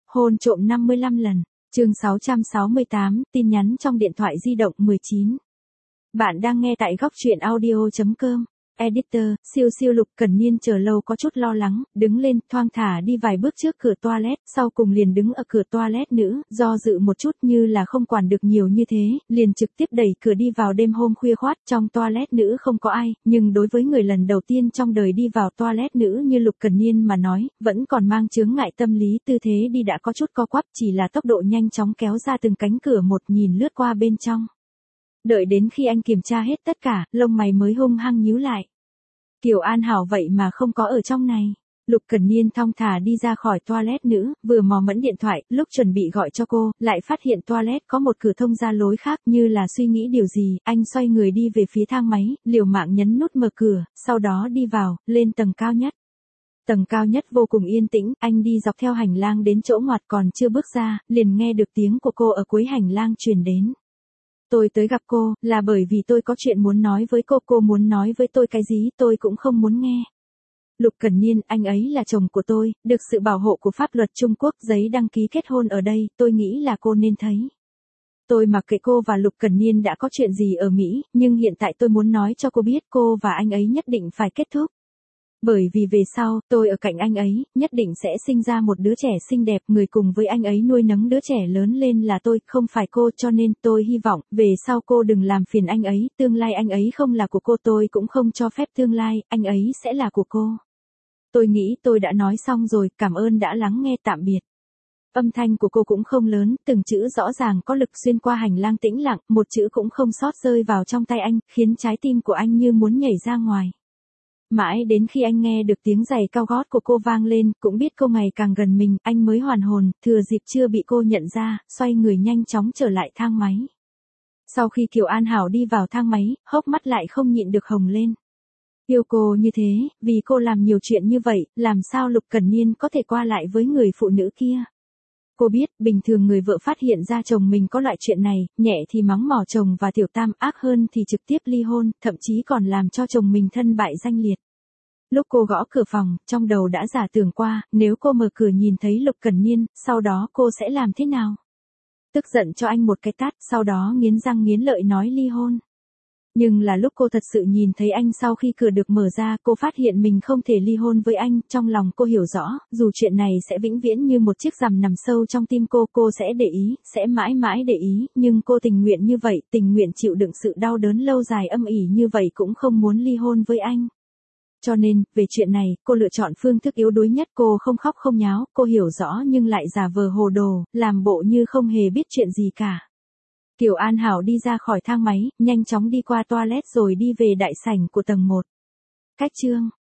Hôn trộm 55 lần. Chương 668, tin nhắn trong điện thoại di động 19. Bạn đang nghe tại góc truyện audio.com. Editor, siêu Lục Cẩn Niên chờ lâu có chút lo lắng, đứng lên, thoang thả đi vài bước trước cửa toilet, sau cùng liền đứng ở cửa toilet nữ, do dự một chút như là không quản được nhiều như thế, liền trực tiếp đẩy cửa đi vào. Đêm hôm khuya khoát, trong toilet nữ không có ai, nhưng đối với người lần đầu tiên trong đời đi vào toilet nữ như Lục Cẩn Niên mà nói, vẫn còn mang chướng ngại tâm lý. Tư thế đi đã có chút co quắp, chỉ là tốc độ nhanh chóng kéo ra từng cánh cửa một, nhìn lướt qua bên trong. Đợi đến khi anh kiểm tra hết tất cả, lông mày mới hung hăng nhíu lại. Kiều An Hảo vậy mà không có ở trong này. Lục Cẩn Niên thong thả đi ra khỏi toilet nữ, vừa mò mẫm điện thoại, lúc chuẩn bị gọi cho cô, lại phát hiện toilet có một cửa thông ra lối khác. Như là suy nghĩ điều gì, anh xoay người đi về phía thang máy, liều mạng nhấn nút mở cửa, sau đó đi vào, lên tầng cao nhất. Tầng cao nhất vô cùng yên tĩnh, anh đi dọc theo hành lang đến chỗ ngoặt, còn chưa bước ra, liền nghe được tiếng của cô ở cuối hành lang truyền đến. Tôi tới gặp cô, là bởi vì tôi có chuyện muốn nói với cô muốn nói với tôi cái gì tôi cũng không muốn nghe. Lục Cẩn Niên, anh ấy là chồng của tôi, được sự bảo hộ của pháp luật Trung Quốc, giấy đăng ký kết hôn ở đây, tôi nghĩ là cô nên thấy. Tôi mặc kệ cô và Lục Cẩn Niên đã có chuyện gì ở Mỹ, nhưng hiện tại tôi muốn nói cho cô biết cô và anh ấy nhất định phải kết thúc. Bởi vì về sau, tôi ở cạnh anh ấy, nhất định sẽ sinh ra một đứa trẻ xinh đẹp, người cùng với anh ấy nuôi nấng đứa trẻ lớn lên là tôi, không phải cô, cho nên tôi hy vọng, về sau cô đừng làm phiền anh ấy, tương lai anh ấy không là của cô, tôi cũng không cho phép tương lai, anh ấy sẽ là của cô. Tôi nghĩ tôi đã nói xong rồi, cảm ơn đã lắng nghe, tạm biệt. Âm thanh của cô cũng không lớn, từng chữ rõ ràng có lực xuyên qua hành lang tĩnh lặng, một chữ cũng không sót rơi vào trong tay anh, khiến trái tim của anh như muốn nhảy ra ngoài. Mãi đến khi anh nghe được tiếng giày cao gót của cô vang lên, cũng biết cô ngày càng gần mình, anh mới hoàn hồn, thừa dịp chưa bị cô nhận ra, xoay người nhanh chóng trở lại thang máy. Sau khi Kiều An Hảo đi vào thang máy, hốc mắt lại không nhịn được hồng lên. Yêu cô như thế, vì cô làm nhiều chuyện như vậy, làm sao Lục Cẩn Niên có thể qua lại với người phụ nữ kia? Cô biết, bình thường người vợ phát hiện ra chồng mình có loại chuyện này, nhẹ thì mắng mỏ chồng và tiểu tam, ác hơn thì trực tiếp ly hôn, thậm chí còn làm cho chồng mình thân bại danh liệt. Lúc cô gõ cửa phòng, trong đầu đã giả tưởng qua, nếu cô mở cửa nhìn thấy Lục Cẩn Niên, sau đó cô sẽ làm thế nào? Tức giận cho anh một cái tát, sau đó nghiến răng nghiến lợi nói ly hôn. Nhưng là lúc cô thật sự nhìn thấy anh, sau khi cửa được mở ra, cô phát hiện mình không thể ly hôn với anh, trong lòng cô hiểu rõ, dù chuyện này sẽ vĩnh viễn như một chiếc rằm nằm sâu trong tim cô sẽ để ý, sẽ mãi mãi để ý, nhưng cô tình nguyện như vậy, tình nguyện chịu đựng sự đau đớn lâu dài âm ỉ như vậy cũng không muốn ly hôn với anh. Cho nên, về chuyện này, cô lựa chọn phương thức yếu đuối nhất, cô không khóc không nháo, cô hiểu rõ nhưng lại giả vờ hồ đồ, làm bộ như không hề biết chuyện gì cả. Kiều An Hảo đi ra khỏi thang máy, nhanh chóng đi qua toilet rồi đi về đại sảnh của tầng 1. Cách chương